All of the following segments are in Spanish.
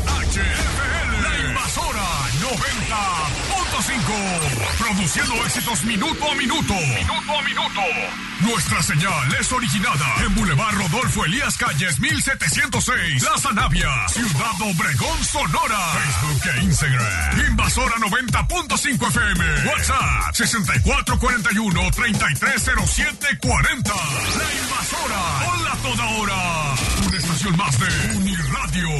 HFL, La Invasora 90.5. Produciendo éxitos minuto a minuto. Nuestra señal es originada en Boulevard Rodolfo Elías Calles 1706, Plaza Navia, Ciudad Obregón, Sonora. Facebook e Instagram, Invasora 90.5 FM. WhatsApp 6441-330740. La Invasora, hola toda hora. Una estación más de Uniradio.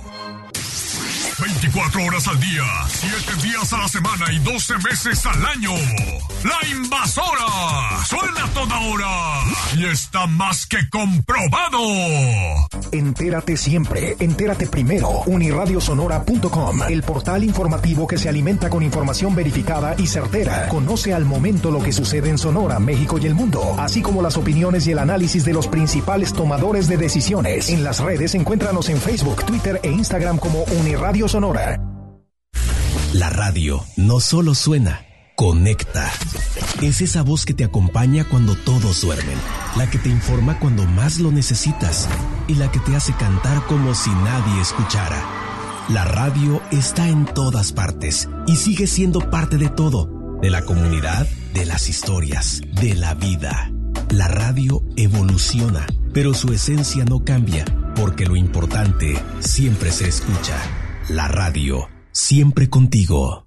24 horas al día, 7 días a la semana y 12 meses al año. La Invasora suena toda hora y está más que comprobado. Entérate siempre, entérate primero. Uniradiosonora.com, el portal informativo que se alimenta con información verificada y certera. Conoce al momento lo que sucede en Sonora, México y el mundo, así como las opiniones y el análisis de los principales tomadores de decisiones. En las redes, encuéntranos en Facebook, Twitter e Instagram como Uniradio Sonora. La radio no solo suena, conecta. Es esa voz que te acompaña cuando todos duermen, la que te informa cuando más lo necesitas y la que te hace cantar como si nadie escuchara. La radio está en todas partes y sigue siendo parte de todo, de la comunidad, de las historias, de la vida. La radio evoluciona, pero su esencia no cambia, porque lo importante siempre se escucha. La radio, siempre contigo.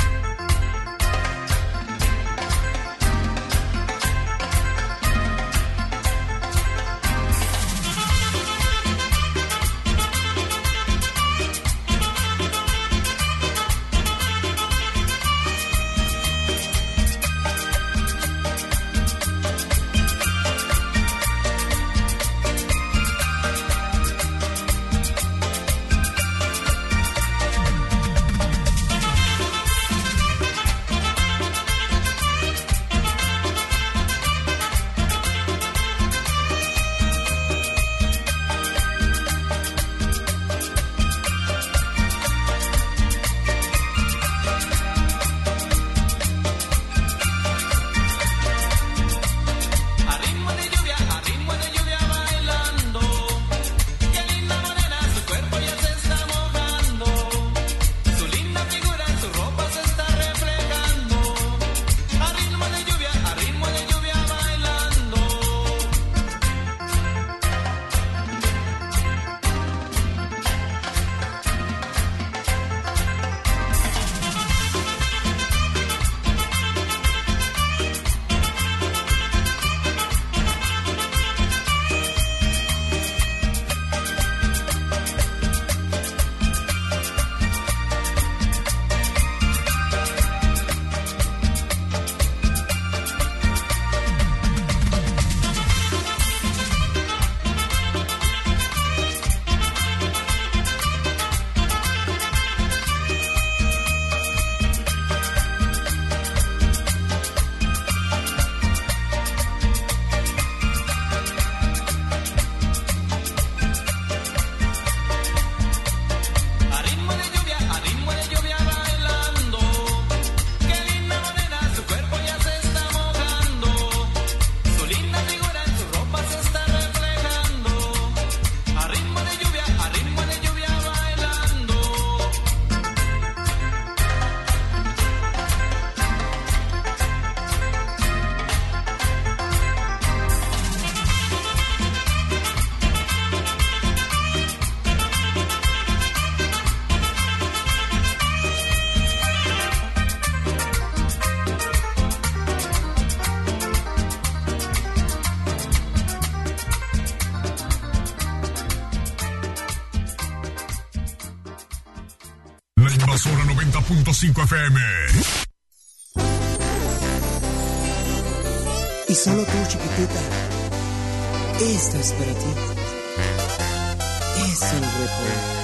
Invasora 90.5 FM. Y solo tú, chiquitita, esto es para ti. Es el recuerdo.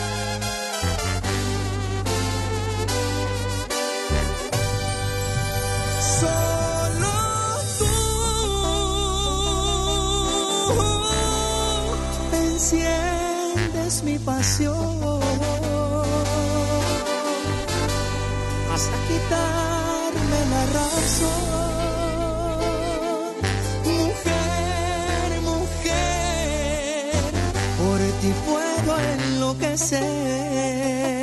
Enciendes mi pasión hasta quitarme la razón. Mujer, mujer, por ti puedo enloquecer.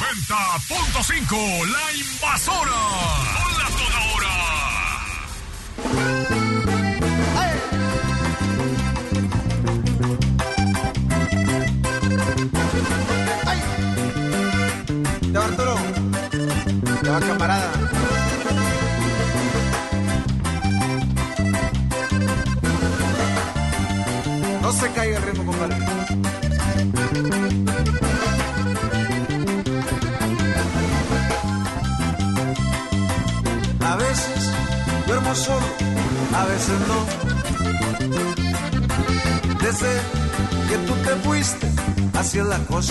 90.5, La Invasora. Hola toda hora. ¡Ay! Ya va Arturo. Ya va camarada. No se caiga el ritmo, compadre. A veces duermo solo, a veces no. Desde que tú te fuiste, así es la cosa.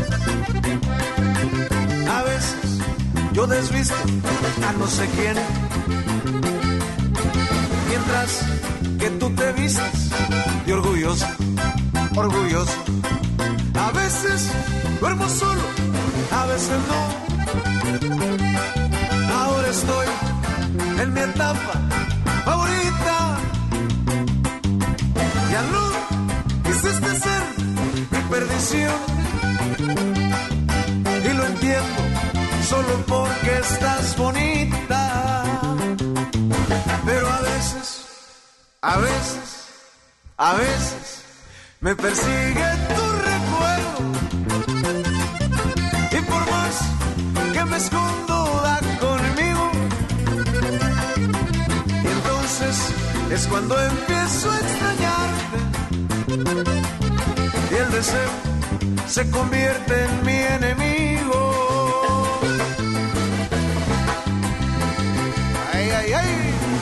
A veces yo desvisto a no sé quién, mientras que tú te vistes de orgulloso, orgulloso. A veces duermo solo, a veces no. Ahora estoy en mi etapa favorita. Ya no quisiste ser mi perdición, y lo entiendo solo porque estás bonita. Pero a veces me persigue tu recuerdo, y por más que me escondo da conmigo. Y entonces es cuando empiezo a extrañarte, y el deseo se convierte en mi enemigo. Ay, ay, ay.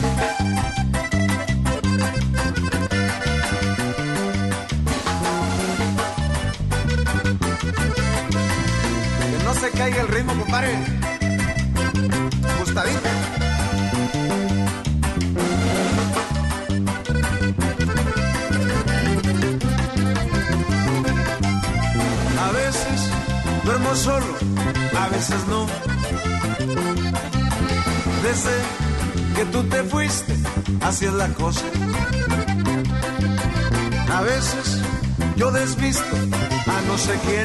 No se caiga el ritmo, compadre. Gustadito. A veces duermo solo, a veces no. Desde que tú te fuiste, así es la cosa. A veces yo desvisto a no sé quién,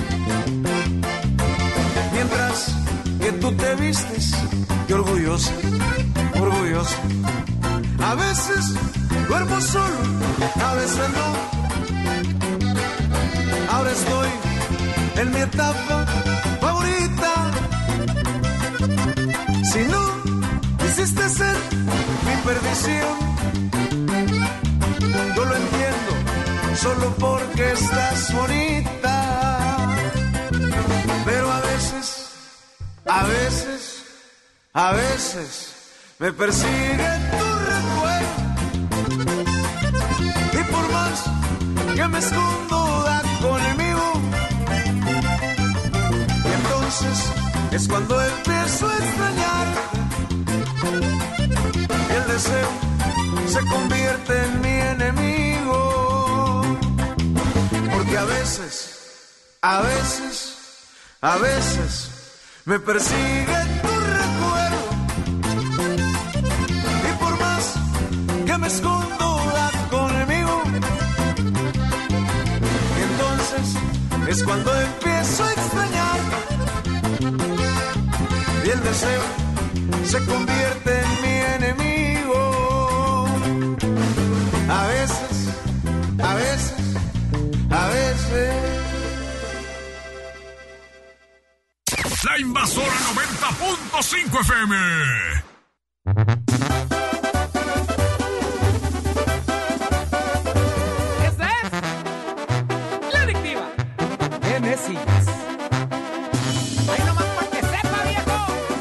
mientras que tú te vistes de orgullosa, orgullosa. A veces duermo solo, a veces no. Ahora estoy en mi etapa favorita. Si no quisiste ser mi perdición, yo lo entiendo solo porque estás bonita. Pero a veces me persigue tu recuerdo, y por más que me escondo da conmigo. Y entonces es cuando empiezo a extrañarte, y el deseo se convierte en mi enemigo. Porque a veces me persigue tu recuerdo, y por más que me escondo da conmigo. Y entonces es cuando empiezo a extrañarte, y el deseo se convierte en mi enemigo. A veces. La Invasora 90.5 FM. Esta es La Adictiva. Génesis. Ahí nomás para que sepa, viejo.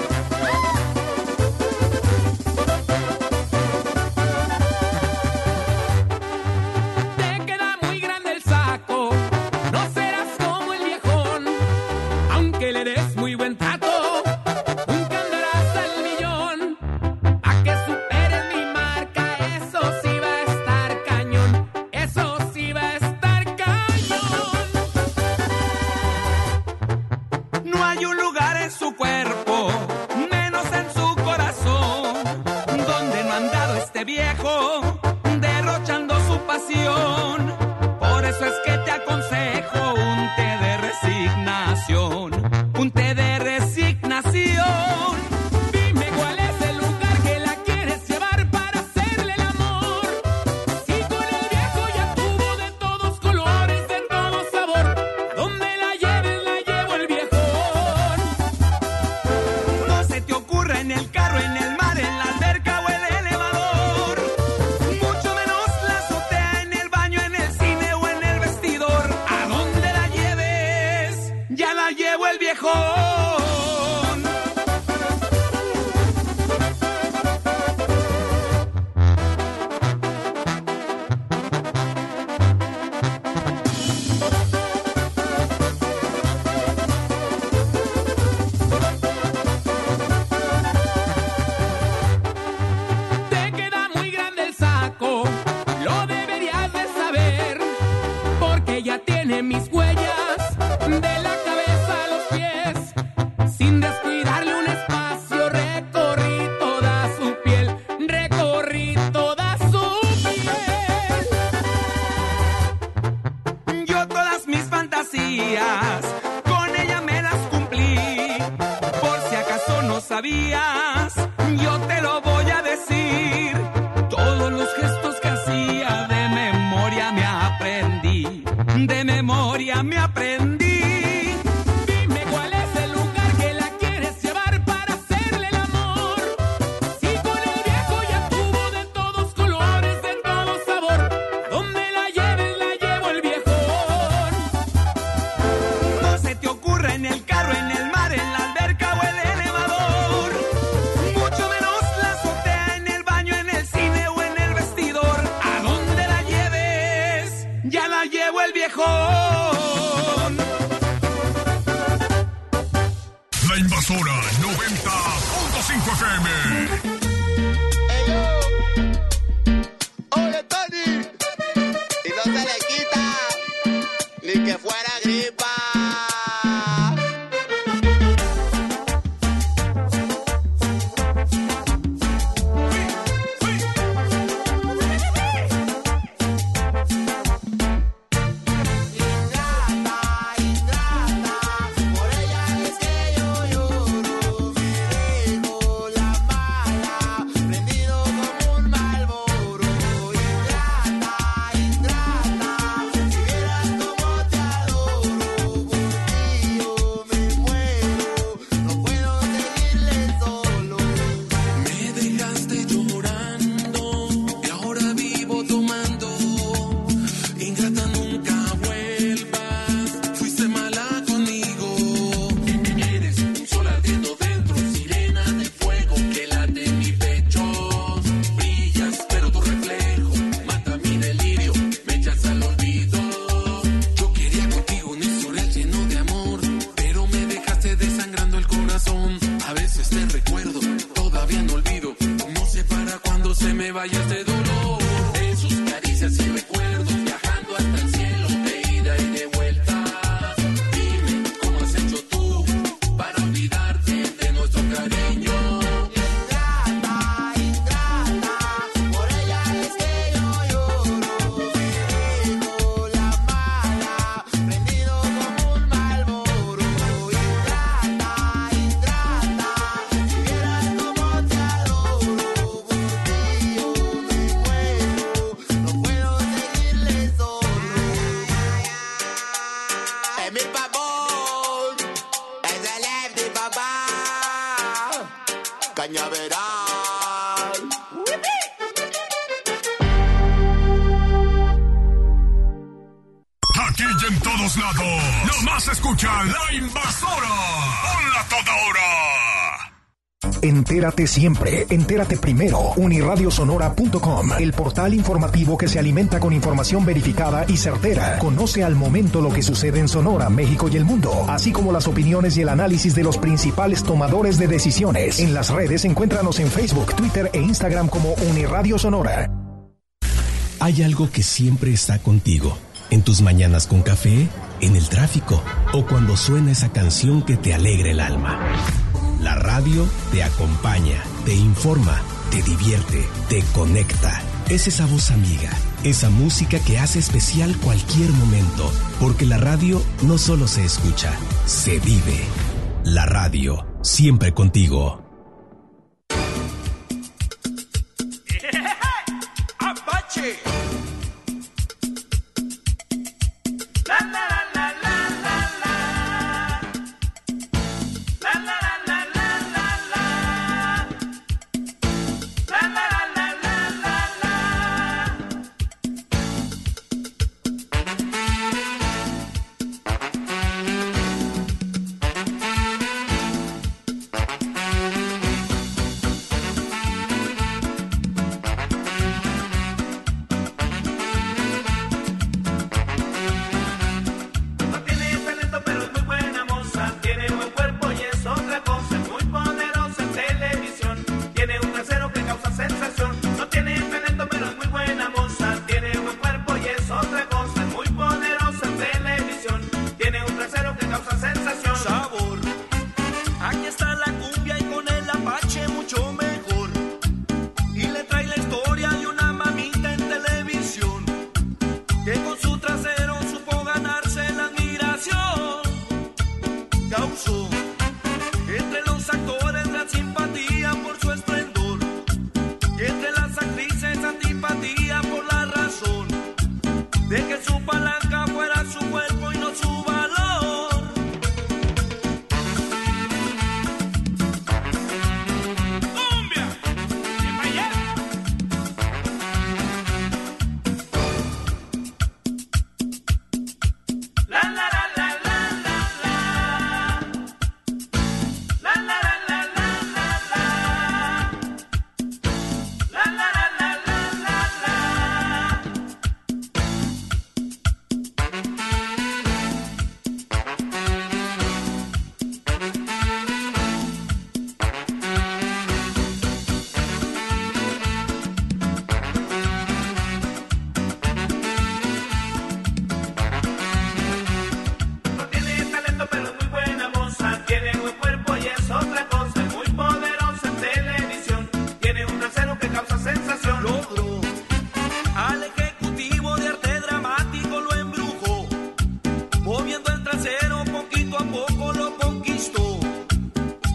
Te queda muy grande el saco, no serás como el viejón, aunque le des muy buen trato. Nunca andarás al millón, pa' que superes mi marca. Eso sí va a estar cañón, eso sí va a estar cañón. No hay un lugar en su cuerpo, menos en su corazón, donde no ha andado este viejo, derrochando su pasión. Por eso es que te aconsejo un té de resignación, un té de sabías, yo te lo voy a decir. Todos los gestos que hacía de memoria me aprendí. De memoria me aprendí. Dime cuál es el lugar que la quieres llevar para hacerle el amor. Si con el viejo ya tuvo de todos colores, de todo sabor. A donde la lleves, la llevo el viejón. No se te ocurra en el carro, en el mar, en la alberca o el elevador. Mucho menos la azotea, en el baño, en el cine o en el vestidor. A donde la lleves, ya la llevo el viejón. La Invasora 90.5 FM. Oye, Tony, y no se le quita ni que fuera gripa. Por ella es que yo lloro, mi viejo, la mala, prendido como un Marlboro. Ingrata, si vieras cómo te adoro, por ti yo me muero, no puedo seguirle solo. Me dejaste llorando y ahora vivo tomando. Ingrata, nunca vuelvas, fuiste mala conmigo. Eres un sol ardiendo dentro, sirena de fuego que late en mi pecho. Brillas, pero tu reflejo mata mi delirio, me echas al olvido. Yo quería contigo un historial lleno de amor, pero me dejaste desangrando el corazón. A veces te recuerdo, todavía no olvido. No sé para cuándo se me vaya este dolor. En sus caricias y recuerdos, viajando hasta el cielo, de ida y de vuelta. Dime, ¿cómo has hecho tú para olvidarte de nuestro cariño? Ingrata, por ella es que yo lloro, mi viejo, la mala, prendido como un Marlboro. Ingrata, si vieras cómo te adoro, por ti yo me muero, no puedo seguirle solo. Es mi favor, es el de papá, Cañaveral. Aquí y en todos lados. Nomás escucha La Invasora. Hola toda hora. Entérate siempre, entérate primero. Uniradiosonora.com, el portal informativo que se alimenta con información verificada y certera. Conoce al momento lo que sucede en Sonora, México y el mundo, así como las opiniones y el análisis de los principales tomadores de decisiones. En las redes, encuéntranos en Facebook, Twitter e Instagram como Uniradio Sonora. Hay algo que siempre está contigo. En tus mañanas con café, en el tráfico o cuando suena esa canción que te alegra el alma. La radio te acompaña, te informa, te divierte, te conecta. Es esa voz amiga, esa música que hace especial cualquier momento, porque la radio no solo se escucha, se vive. La radio, siempre contigo. Apache.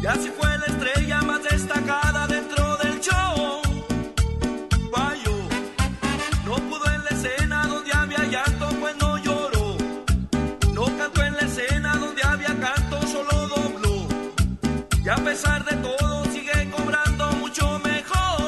Casi fue la estrella más destacada dentro del show. Guayo, no pudo en la escena donde había llanto, pues no lloró. No cantó en la escena donde había canto, solo dobló. Y a pesar de todo sigue cobrando mucho mejor.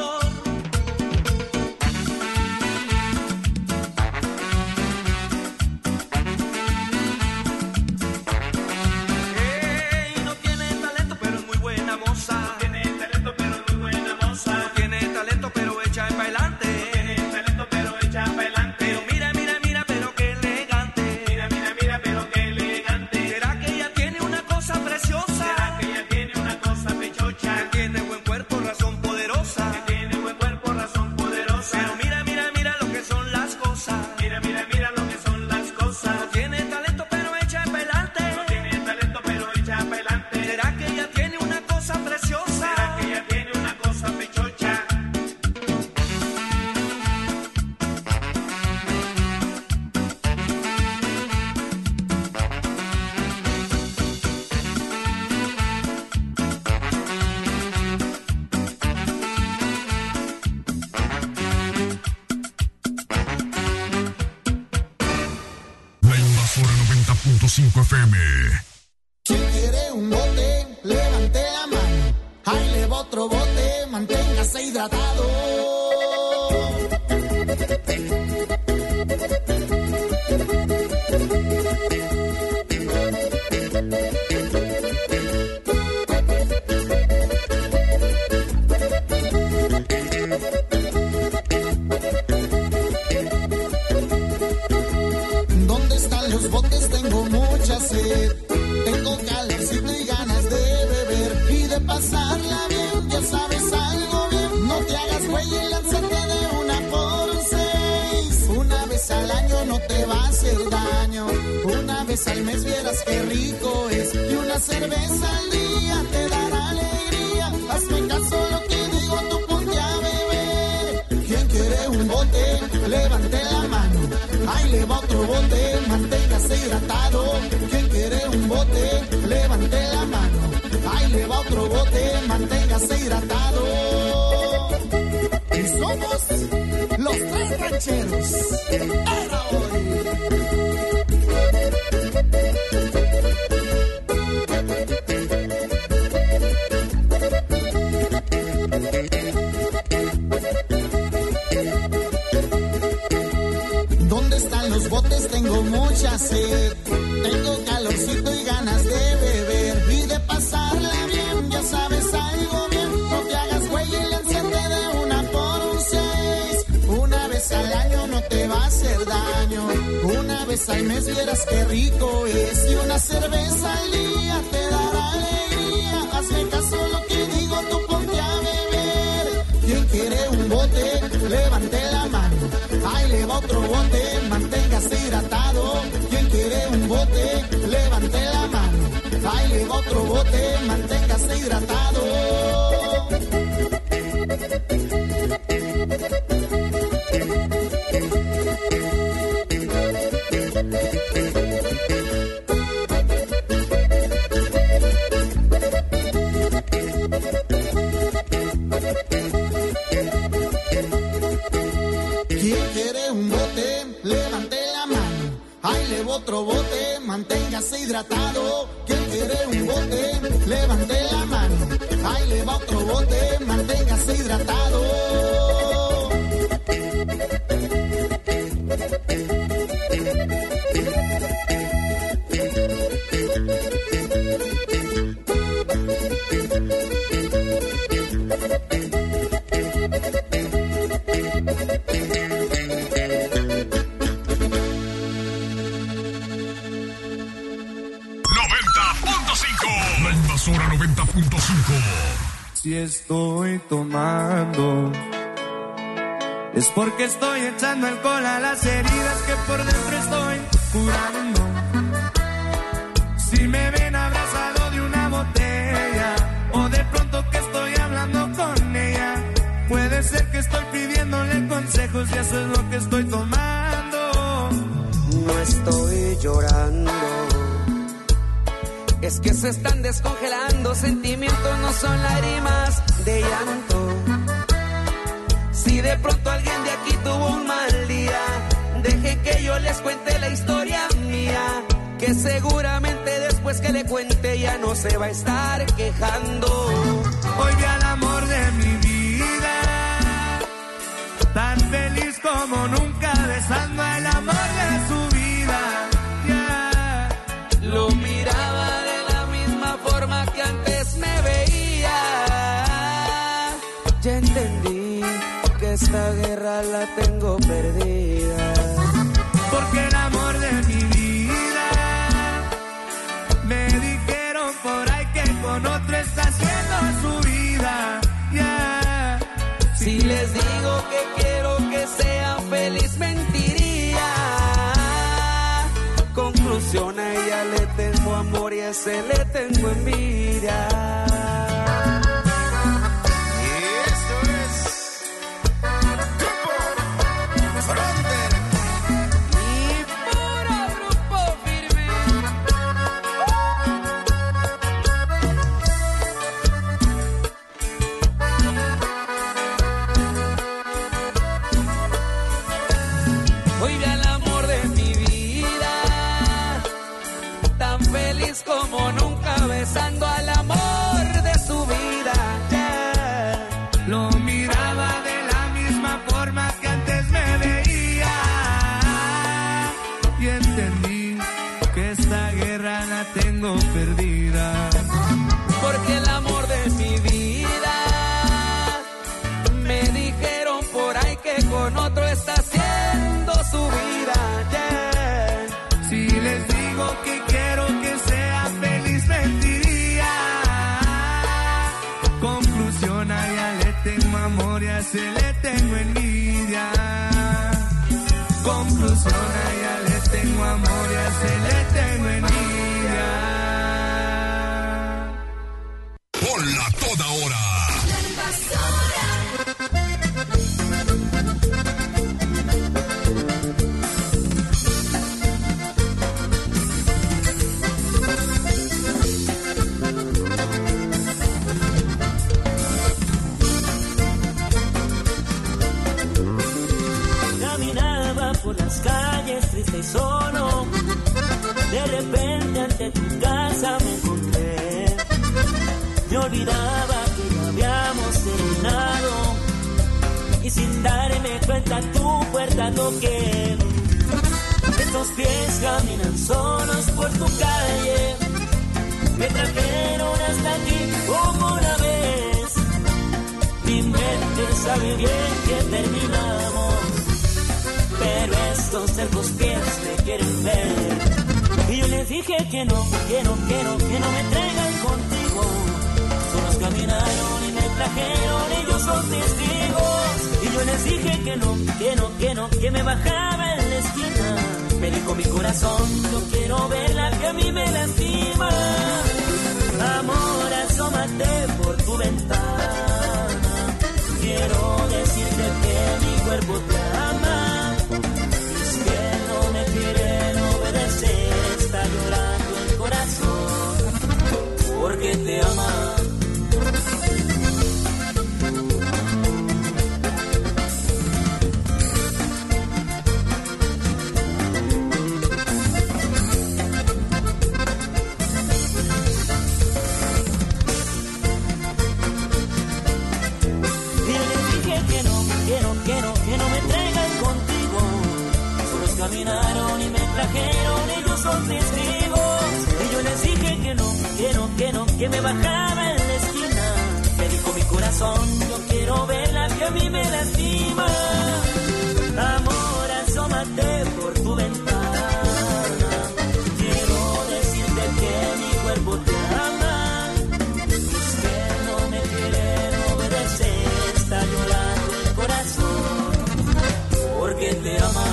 No tiene talento pero es muy buena moza. No tiene talento pero es muy buena moza. No tiene talento pero echa para adelante. No tiene talento pero echa para adelante. Pero mira, mira, mira, pero qué elegante. Mira, mira, mira, pero qué elegante. ¿Será que ella tiene una cosa preciosa? ¿Será que ella tiene una cosa pechocha? Que tiene buen cuerpo, razón poderosa. Que tiene buen cuerpo, razón poderosa. Pero mira, mira, mira lo que son las cosas. Mira, mira, mira lo que son las cosas. No tiene talento pero echa para adelante. No tiene talento pero echa para adelante. ¿Será que ella tiene una cosa preciosa? ¿Será que ella tiene una cosa pechocha? La Invasora 90.5 FM. ¿Quién quiere un bote? Levante la mano. Ahí le va otro bote, manténgase hidratado. ¿Dónde están los botes? Tengo mucha sed. Tengo calorcito y ganas de beber y de pasarla bien. Ya sabes algo bien. No te hagas güey y lánzate de una por seis. Una vez al año no te va a hacer daño. Una vez al mes vieras qué rico es. Y una cerveza al día te dará alegría. Hazme caso lo que digo, tú ponte a beber. ¿Quién quiere un bote? Levante la mano. Ahí le va otro bote, manténgase hidratado. ¿Quién quiere un bote? Levante la mano. Ahí le va otro bote, manténgase hidratado. Y somos los tres rancheros. Era hoy. ¿Dónde están los botes? Tengo mucha sed. Tengo calorcito y ganas de beber y de pasarla bien. Ya sabes algo bien. No te hagas güey y lánzate de una por un seis. Una vez al año no te va a hacer daño. Una vez al mes vieras qué rico es. Y una cerveza al día te dará alegría. Hazme caso lo que digo, tú ponte a beber. ¿Quién quiere un bote? Levante la mano. Ahí le va otro bote, manténgase hidratado. ¿Quién quiere un bote? Levante la mano. Ahí le va otro bote, manténgase hidratado. ¿Quién quiere un bote? Levante la mano. Ahí le va otro bote, manténgase hidratado. ¿Quién quiere un bote? Levante la mano. Ahí le va otro bote, manténgase hidratado. La Invasora 90.5. Si estoy tomando, es porque estoy echando alcohol a las heridas que por dentro estoy curando. Si me ven abrazado de una botella, o de pronto que estoy hablando con ella, puede ser que estoy pidiéndole consejos y eso es lo que estoy tomando. No estoy llorando, es que se están descongelando, sentimientos no son lágrimas de llanto. Si de pronto alguien de aquí tuvo un mal día, dejen que yo les cuente la historia mía, que seguramente después que le cuente ya no se va a estar quejando. Hoy vi al amor de mi vida, tan feliz como nunca, besando al amor de su vida. Yeah. Lo miraba de la misma forma que antes me veía. Ya entendí que esta guerra la tengo perdida. Porque el amor de mi vida, me dijeron por ahí que con otro está haciendo su vida. Yeah. Si les digo que quiero que sean feliz, mentiría. Conclusión, a ella le tengo amor y a ese le tengo envidia. Como nunca, besando al amor de su vida. Yeah. Lo miraba de la misma forma que antes me veía, y entendí que esta guerra la tengo perdida. Porque el amor de mi vida, me dijeron por ahí que con otro está haciendo su vida. Yeah. Si les digo que quiero que sea feliz, mentiría. Conclusión, a ella le tengo amor y a ese le tengo envidia. Conclusión, a ella le tengo amor y a ese le tengo envidia. Ponla toda hora. Por las calles triste y solo, de repente ante tu casa me encontré. Me olvidaba que no habíamos terminado y sin darme cuenta tu puerta toqué. Estos pies caminan solos por tu calle, me trajeron hasta aquí como una vez. Mi mente sabe bien que terminamos, pero estos cercos pies me quieren ver. Y yo les dije que no me traigan contigo. Solos caminaron y me trajeron, ellos son testigos. Y yo les dije que que me bajaba en la esquina. Me dijo mi corazón, no quiero ver la que a mí me lastima. Amor, asómate por tu ventana. Quiero decirte que mi cuerpo te ama. No me quieren obedecer, está llorando el corazón, porque te ama. Y yo les dije que no me traigan contigo. Caminaron y me trajeron, ellos son testigos. Y yo les dije que me bajaba en la esquina. Me dijo mi corazón, yo quiero ver la que a mí me lastima. Amor, asómate por tu ventana. Quiero decirte que mi cuerpo te ama. Es que no me quieren obedecer, está llorando el corazón, porque te ama.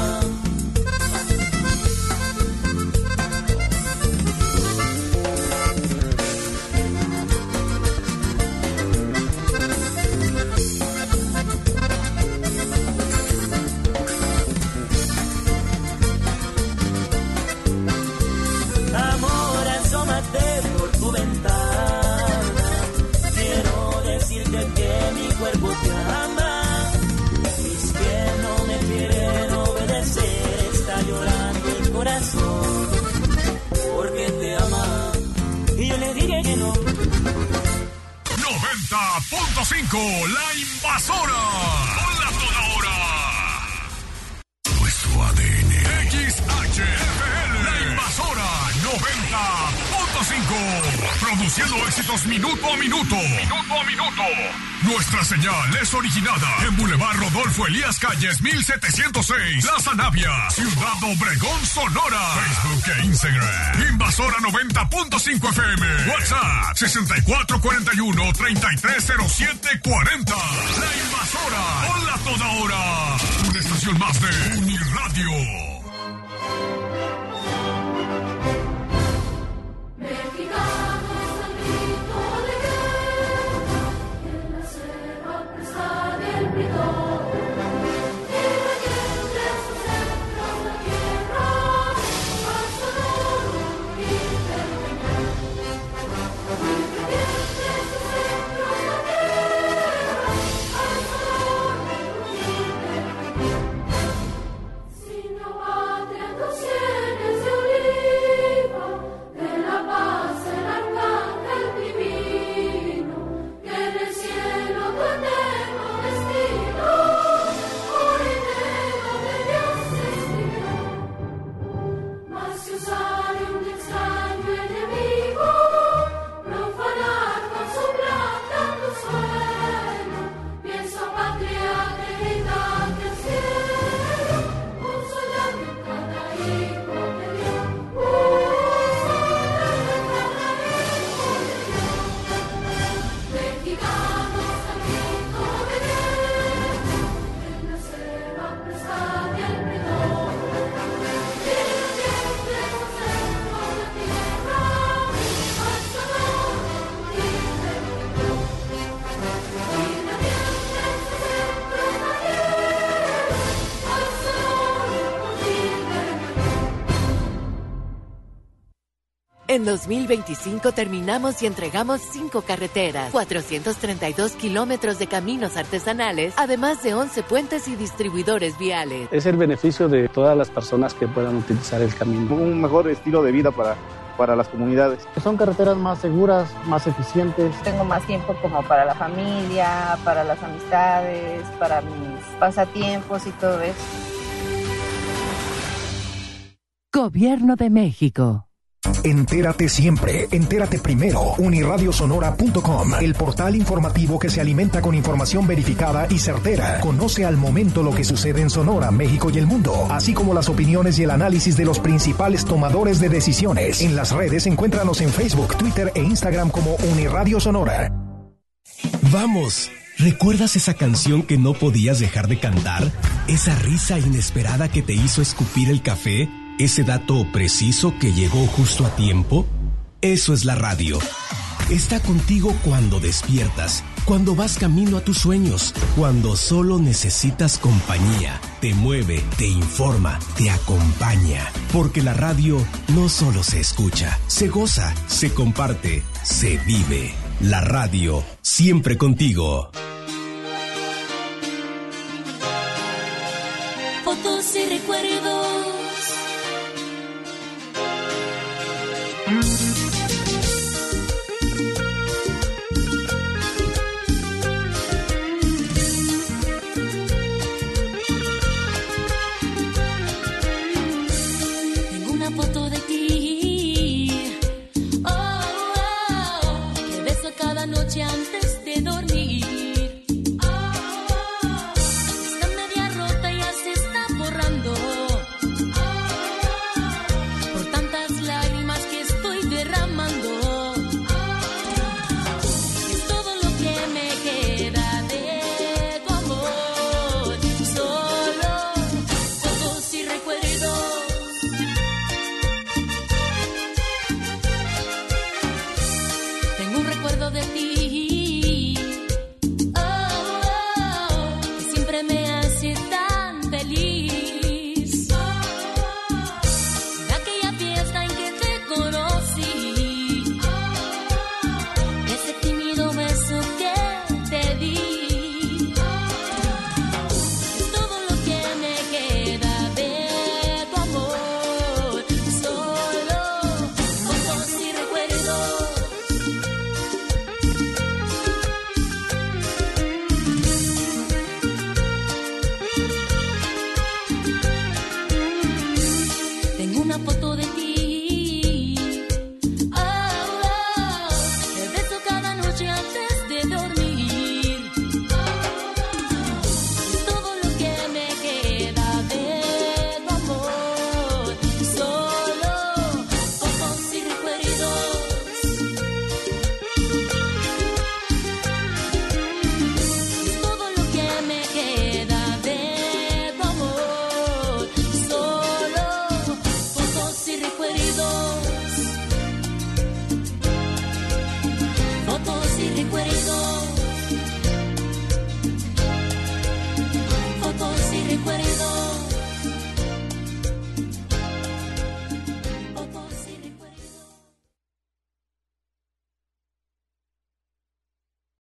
90.5, La Invasora. Hola toda hora. Nuestro ADN. XHFL. La Invasora 90.5. Produciendo éxitos minuto a minuto. Minuto a minuto. Nuestra señal es originada en Boulevard Rodolfo Elías Calles 1706, Plaza Navia, Ciudad Obregón, Sonora. Facebook e Instagram. Invasora 90.5 FM. WhatsApp 6441-330740. La Invasora. Hola toda hora. Una estación más de Uniradio. En 2025 terminamos y entregamos 5 carreteras, 432 kilómetros de caminos artesanales, además de 11 puentes y distribuidores viales. Es el beneficio de todas las personas que puedan utilizar el camino. Un mejor estilo de vida para las comunidades. Son carreteras más seguras, más eficientes. Tengo más tiempo como para la familia, para las amistades, para mis pasatiempos y todo eso. Gobierno de México. Entérate siempre, entérate primero. Uniradiosonora.com, el portal informativo que se alimenta con información verificada y certera. Conoce al momento lo que sucede en Sonora, México y el mundo, así como las opiniones y el análisis de los principales tomadores de decisiones. En las redes, encuéntranos en Facebook, Twitter e Instagram como Uniradio Sonora. Vamos, ¿recuerdas esa canción que no podías dejar de cantar? ¿Esa risa inesperada que te hizo escupir el café? ¿Ese dato preciso que llegó justo a tiempo? Eso es la radio. Está contigo cuando despiertas, cuando vas camino a tus sueños, cuando solo necesitas compañía. Te mueve, te informa, te acompaña. Porque la radio no solo se escucha, se goza, se comparte, se vive. La radio, siempre contigo. Fotos y recuerdos. Tengo una foto de ti, que beso cada noche antes de dormir. Está media rota, ya se está borrando. todo.